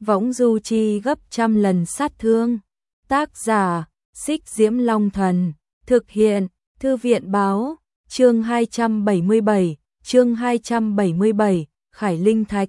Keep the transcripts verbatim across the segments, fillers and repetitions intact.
võng du chi gấp trăm lần sát thương. Tác giả, Xích Diễm Long Thần, thực hiện, Thư viện báo, chương hai trăm bảy mươi bảy, chương hai trăm bảy mươi bảy, Khải Linh Thạch.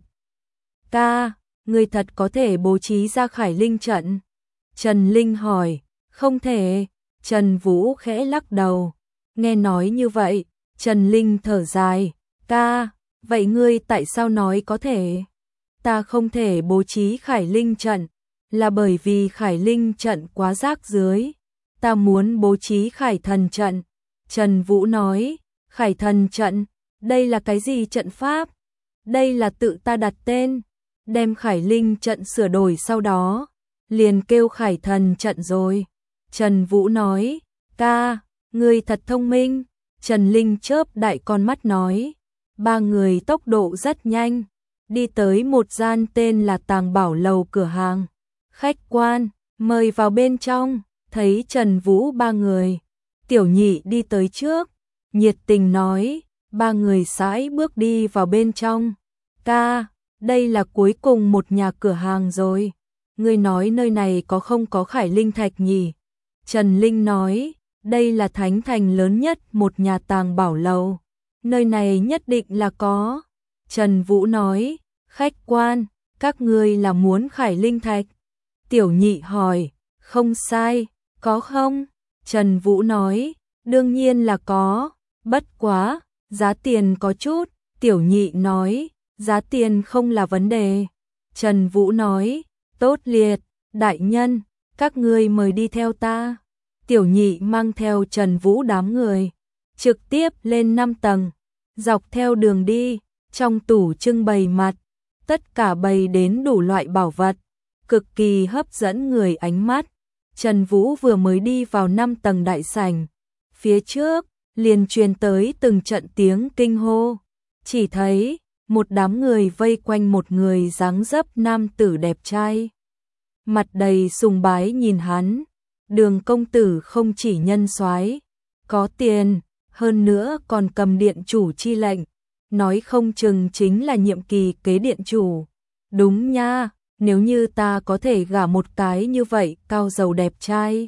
Ca, người thật có thể bố trí ra Khải Linh trận? Trần Linh hỏi. Không thể. Trần Vũ khẽ lắc đầu. Nghe nói như vậy, Trần Linh thở dài. Ca, vậy ngươi tại sao nói có thể? Ta không thể bố trí Khải Linh trận, là bởi vì Khải Linh trận quá rác rưới. Ta muốn bố trí Khải Thần trận. Trần Vũ nói. Khải Thần trận, đây là cái gì trận pháp? Đây là tự ta đặt tên, đem Khải Linh trận sửa đổi sau đó, liền kêu Khải Thần trận rồi. Trần Vũ nói. Ca, ngươi thật thông minh. Trần Linh chớp đại con mắt nói. Ba người tốc độ rất nhanh, đi tới một gian tên là Tàng Bảo Lầu cửa hàng. Khách quan, mời vào bên trong. Thấy Trần Vũ ba người, Tiểu Nhị đi tới trước, nhiệt tình nói. Ba người sải bước đi vào bên trong. Ca, đây là cuối cùng một nhà cửa hàng rồi. Ngươi nói nơi này có không có Khải Linh Thạch nhỉ? Trần Linh nói. Đây là thánh thành lớn nhất một nhà Tàng Bảo Lầu, nơi này nhất định là có. Trần Vũ nói. Khách quan, các ngươi là muốn Khải Linh Thạch? Tiểu Nhị hỏi. Không sai, có không? Trần Vũ nói. Đương nhiên là có, bất quá, giá tiền có chút. Tiểu Nhị nói. Giá tiền không là vấn đề. Trần Vũ nói. Tốt liệt, đại nhân, các ngươi mời đi theo ta. Tiểu Nhị mang theo Trần Vũ đám người, trực tiếp lên năm tầng, dọc theo đường đi, trong tủ trưng bày mặt, tất cả bày đến đủ loại bảo vật, cực kỳ hấp dẫn người ánh mắt. Trần Vũ vừa mới đi vào năm tầng đại sảnh, phía trước liền truyền tới từng trận tiếng kinh hô, chỉ thấy một đám người vây quanh một người dáng dấp nam tử đẹp trai, mặt đầy sùng bái nhìn hắn. Đường công tử không chỉ nhân soái, có tiền, hơn nữa còn cầm điện chủ chi lệnh, nói không chừng chính là nhiệm kỳ kế điện chủ. Đúng nha, nếu như ta có thể gả một cái như vậy cao giàu đẹp trai,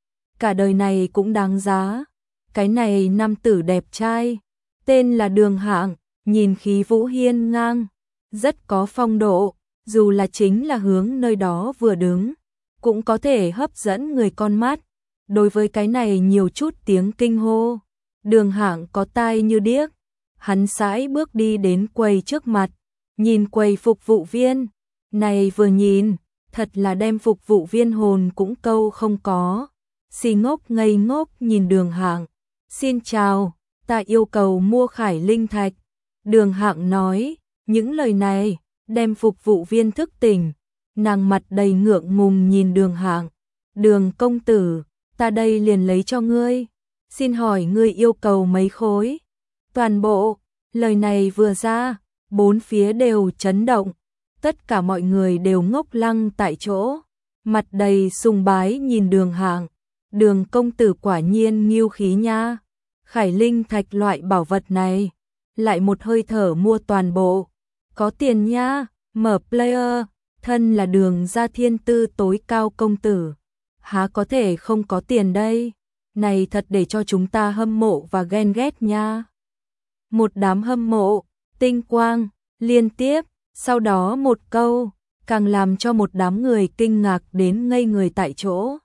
cả đời này cũng đáng giá. Cái này nam tử đẹp trai, tên là Đường Hạng, nhìn khí vũ hiên ngang, rất có phong độ, dù là chính là hướng nơi đó vừa đứng, cũng có thể hấp dẫn người con mắt. Đối với cái này nhiều chút tiếng kinh hô, Đường Hạng có tai như điếc. Hắn sải bước đi đến quầy trước mặt, nhìn quầy phục vụ viên, này vừa nhìn, thật là đem phục vụ viên hồn cũng câu không có. Si ngốc ngây ngốc nhìn Đường Hạng. Xin chào, ta yêu cầu mua Khải Linh Thạch. Đường Hạng nói. Những lời này đem phục vụ viên thức tỉnh. Nàng mặt đầy ngượng ngùng nhìn Đường Hạng. Đường công tử, ta đây liền lấy cho ngươi. Xin hỏi ngươi yêu cầu mấy khối? Toàn bộ. Lời này vừa ra, bốn phía đều chấn động. Tất cả mọi người đều ngốc lăng tại chỗ, mặt đầy sùng bái nhìn Đường Hạng. Đường công tử quả nhiên nghiêu khí nha. Khải Linh Thạch loại bảo vật này, lại một hơi thở mua toàn bộ. Có tiền nha, mở player. Thân là Đường gia thiên tư tối cao công tử, há có thể không có tiền đây? Này thật để cho chúng ta hâm mộ và ghen ghét nha. Một đám hâm mộ, tinh quang, liên tiếp, sau đó một câu, càng làm cho một đám người kinh ngạc đến ngây người tại chỗ.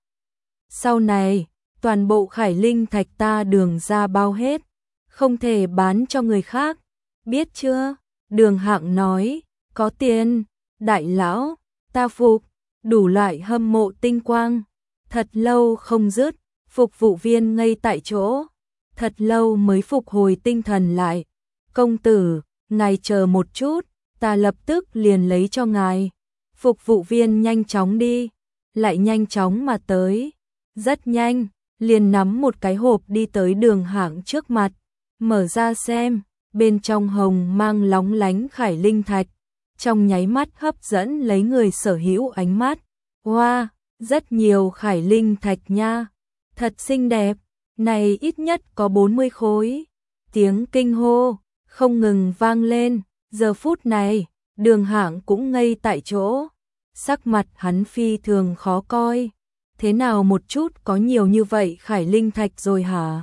Sau này, toàn bộ Khải Linh Thạch ta Đường gia bao hết, không thể bán cho người khác, biết chưa? Đường Hạng nói. Có tiền, đại lão, ta phục. Đủ loại hâm mộ tinh quang, thật lâu không dứt. Phục vụ viên ngây tại chỗ, thật lâu mới phục hồi tinh thần lại. Công tử, ngài chờ một chút, ta lập tức liền lấy cho ngài. Phục vụ viên nhanh chóng đi, lại nhanh chóng mà tới. Rất nhanh, liền nắm một cái hộp đi tới Đường Hạng trước mặt, mở ra xem, bên trong hồng mang lóng lánh Khải Linh Thạch, trong nháy mắt hấp dẫn lấy người sở hữu ánh mắt. Wow, rất nhiều Khải Linh Thạch nha, thật xinh đẹp, này ít nhất có bốn mươi khối. Tiếng kinh hô không ngừng vang lên, giờ phút này, Đường Hạng cũng ngây tại chỗ. Sắc mặt hắn phi thường khó coi. Thế nào một chút có nhiều như vậy khải linh thạch rồi hả?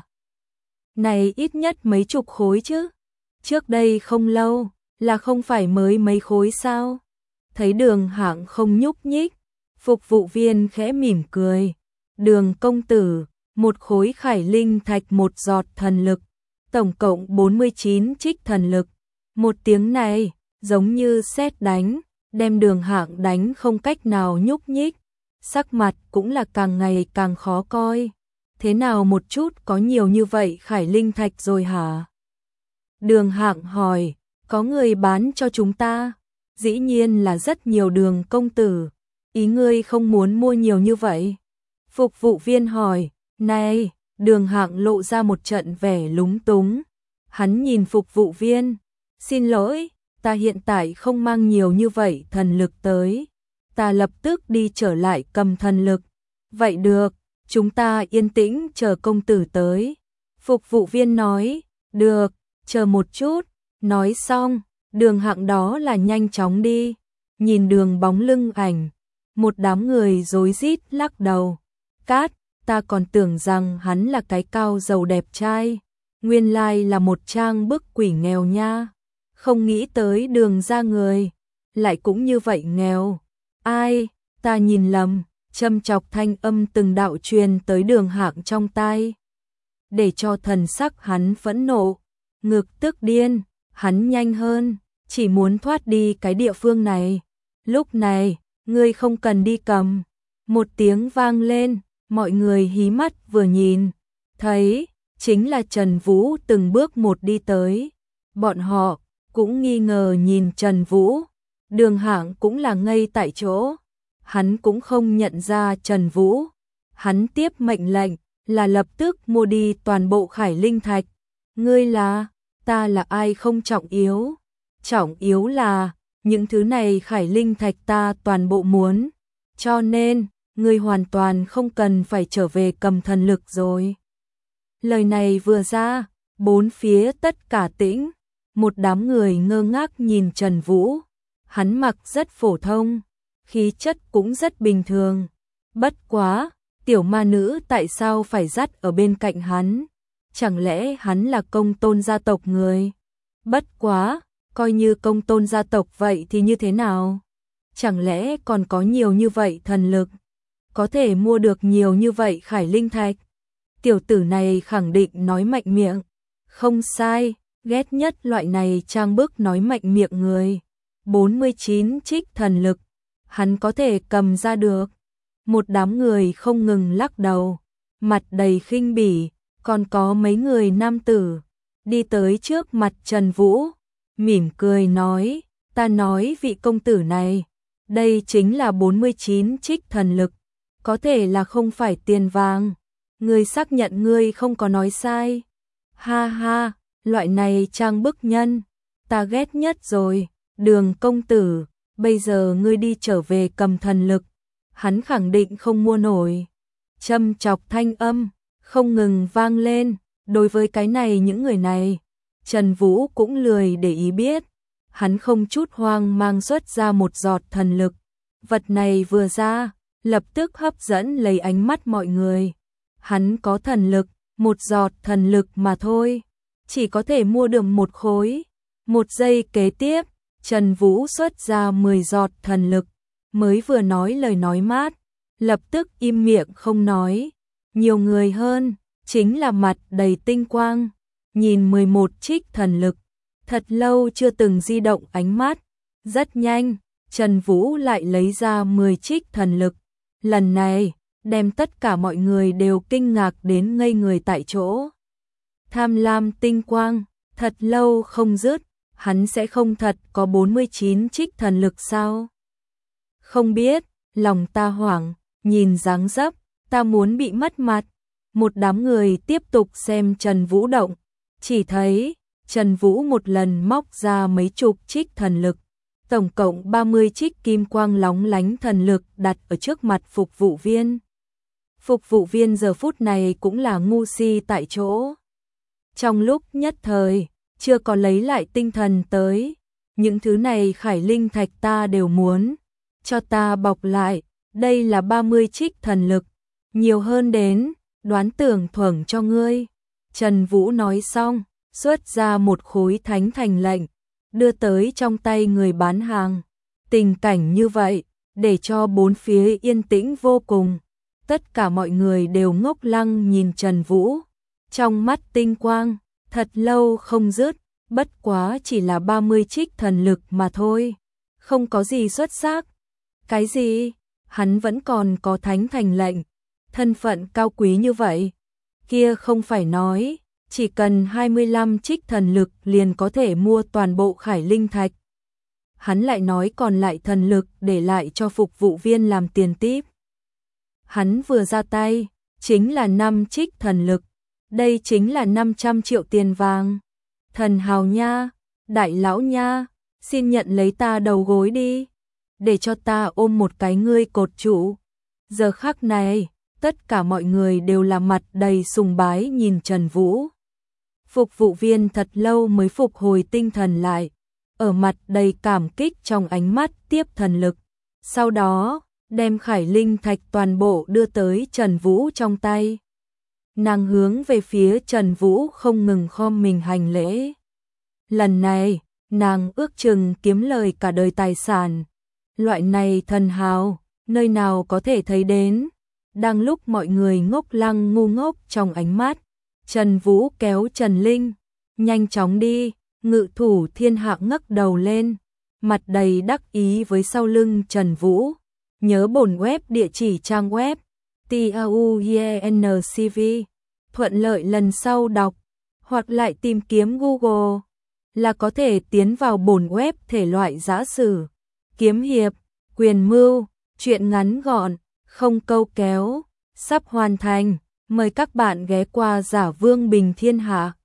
Này ít nhất mấy chục khối chứ. Trước đây không lâu, là không phải mới mấy khối sao? Thấy Đường Hạng không nhúc nhích, phục vụ viên khẽ mỉm cười. Đường công tử, một khối khải linh thạch một giọt thần lực, tổng cộng bốn mươi chín trích thần lực. Một tiếng này, giống như sét đánh, đem Đường Hạng đánh không cách nào nhúc nhích. Sắc mặt cũng là càng ngày càng khó coi. Thế nào một chút có nhiều như vậy khải linh thạch rồi hả? Đường Hạng hỏi, có người bán cho chúng ta? Dĩ nhiên là rất nhiều Đường công tử. Ý ngươi không muốn mua nhiều như vậy? Phục vụ viên hỏi, này, Đường Hạng lộ ra một trận vẻ lúng túng. Hắn nhìn phục vụ viên, xin lỗi, ta hiện tại không mang nhiều như vậy thần lực tới. Ta lập tức đi trở lại cầm thần lực. Vậy được, chúng ta yên tĩnh chờ công tử tới. Phục vụ viên nói, được, chờ một chút. Nói xong, Đường Hạng đó là nhanh chóng đi. Nhìn Đường bóng lưng ảnh, một đám người rối rít lắc đầu. Cát, ta còn tưởng rằng hắn là cái cao giàu đẹp trai. Nguyên lai là một trang bức quỷ nghèo nha. Không nghĩ tới Đường ra người, lại cũng như vậy nghèo. Ai, ta nhìn lầm, châm chọc thanh âm từng đạo truyền tới Đường Hạng trong tai. Để cho thần sắc hắn phẫn nộ, ngực tức điên, hắn nhanh hơn, chỉ muốn thoát đi cái địa phương này. Lúc này, ngươi không cần đi cầm. Một tiếng vang lên, mọi người hí mắt vừa nhìn, thấy, chính là Trần Vũ từng bước một đi tới. Bọn họ cũng nghi ngờ nhìn Trần Vũ. Đường Hạng cũng là ngây tại chỗ. Hắn cũng không nhận ra Trần Vũ. Hắn tiếp mệnh lệnh là lập tức mua đi toàn bộ khải linh thạch. Ngươi là, ta là ai không trọng yếu. Trọng yếu là, những thứ này khải linh thạch ta toàn bộ muốn. Cho nên, ngươi hoàn toàn không cần phải trở về cầm thần lực rồi. Lời này vừa ra, bốn phía tất cả tĩnh. Một đám người ngơ ngác nhìn Trần Vũ. Hắn mặc rất phổ thông, khí chất cũng rất bình thường. Bất quá, tiểu ma nữ tại sao phải dắt ở bên cạnh hắn? Chẳng lẽ hắn là công tôn gia tộc người? Bất quá, coi như công tôn gia tộc vậy thì như thế nào? Chẳng lẽ còn có nhiều như vậy thần lực? Có thể mua được nhiều như vậy khải linh thạch? Tiểu tử này khẳng định nói mạnh miệng. Không sai, ghét nhất loại này trang bức nói mạnh miệng người. bốn mươi chín trích thần lực, hắn có thể cầm ra được. Một đám người không ngừng lắc đầu, mặt đầy khinh bỉ, còn có mấy người nam tử đi tới trước mặt Trần Vũ, mỉm cười nói, ta nói vị công tử này, đây chính là bốn mươi chín trích thần lực, có thể là không phải tiền vàng. Ngươi xác nhận ngươi không có nói sai. Ha ha, loại này trang bức nhân, ta ghét nhất rồi. Đường công tử, bây giờ ngươi đi trở về cầm thần lực, hắn khẳng định không mua nổi. Châm chọc thanh âm, không ngừng vang lên, đối với cái này những người này, Trần Vũ cũng lười để ý biết. Hắn không chút hoang mang xuất ra một giọt thần lực, vật này vừa ra, lập tức hấp dẫn lấy ánh mắt mọi người. Hắn có thần lực, một giọt thần lực mà thôi, chỉ có thể mua được một khối. Một giây kế tiếp, Trần Vũ xuất ra mười giọt thần lực, mới vừa nói lời nói mát, lập tức im miệng không nói. Nhiều người hơn, chính là mặt đầy tinh quang, nhìn mười một trích thần lực, thật lâu chưa từng di động ánh mắt. Rất nhanh, Trần Vũ lại lấy ra mười trích thần lực, lần này, đem tất cả mọi người đều kinh ngạc đến ngây người tại chỗ. Tham lam tinh quang, thật lâu không dứt. Hắn sẽ không thật có bốn mươi chín trích thần lực sao? Không biết, lòng ta hoảng, nhìn dáng dấp, ta muốn bị mất mặt. Một đám người tiếp tục xem Trần Vũ động, chỉ thấy Trần Vũ một lần móc ra mấy chục trích thần lực, tổng cộng ba mươi trích kim quang lóng lánh thần lực đặt ở trước mặt phục vụ viên. Phục vụ viên giờ phút này cũng là ngu si tại chỗ. Trong lúc nhất thời, chưa có lấy lại tinh thần tới, những thứ này khải linh thạch ta đều muốn, cho ta bọc lại, đây là ba mươi trích thần lực, nhiều hơn đến, đoán tưởng thưởng cho ngươi. Trần Vũ nói xong, xuất ra một khối thánh thành lệnh, đưa tới trong tay người bán hàng. Tình cảnh như vậy, để cho bốn phía yên tĩnh vô cùng. Tất cả mọi người đều ngốc lăng nhìn Trần Vũ, trong mắt tinh quang, thật lâu không dứt, bất quá chỉ là ba mươi trích thần lực mà thôi, không có gì xuất sắc. Cái gì? Hắn vẫn còn có thánh thành lệnh, thân phận cao quý như vậy. Kia không phải nói, chỉ cần hai mươi lăm trích thần lực liền có thể mua toàn bộ Khải Linh Thạch. Hắn lại nói còn lại thần lực để lại cho phục vụ viên làm tiền típ. Hắn vừa ra tay, chính là năm trích thần lực, đây chính là năm trăm triệu tiền vàng. Thần hào nha, đại lão nha, xin nhận lấy ta đầu gối đi, để cho ta ôm một cái ngươi cột trụ. Giờ khắc này, tất cả mọi người đều là mặt đầy sùng bái nhìn Trần Vũ. Phục vụ viên thật lâu mới phục hồi tinh thần lại, ở mặt đầy cảm kích trong ánh mắt tiếp thần lực. Sau đó, đem Khải Linh Thạch toàn bộ đưa tới Trần Vũ trong tay. Nàng hướng về phía Trần Vũ không ngừng khom mình hành lễ. Lần này, nàng ước chừng kiếm lời cả đời tài sản. Loại này thần hào, nơi nào có thể thấy đến. Đang lúc mọi người ngốc lăng ngu ngốc trong ánh mắt, Trần Vũ kéo Trần Linh, nhanh chóng đi. Ngự thủ thiên hạ ngẩng đầu lên, mặt đầy đắc ý với sau lưng Trần Vũ. Nhớ bổn web địa chỉ trang web tauyencv, thuận lợi lần sau đọc, hoặc lại tìm kiếm Google, là có thể tiến vào bổn web thể loại dã sử, kiếm hiệp, quyền mưu, truyện ngắn gọn, không câu kéo, sắp hoàn thành. Mời các bạn ghé qua Giả Vương Bình Thiên Hạ.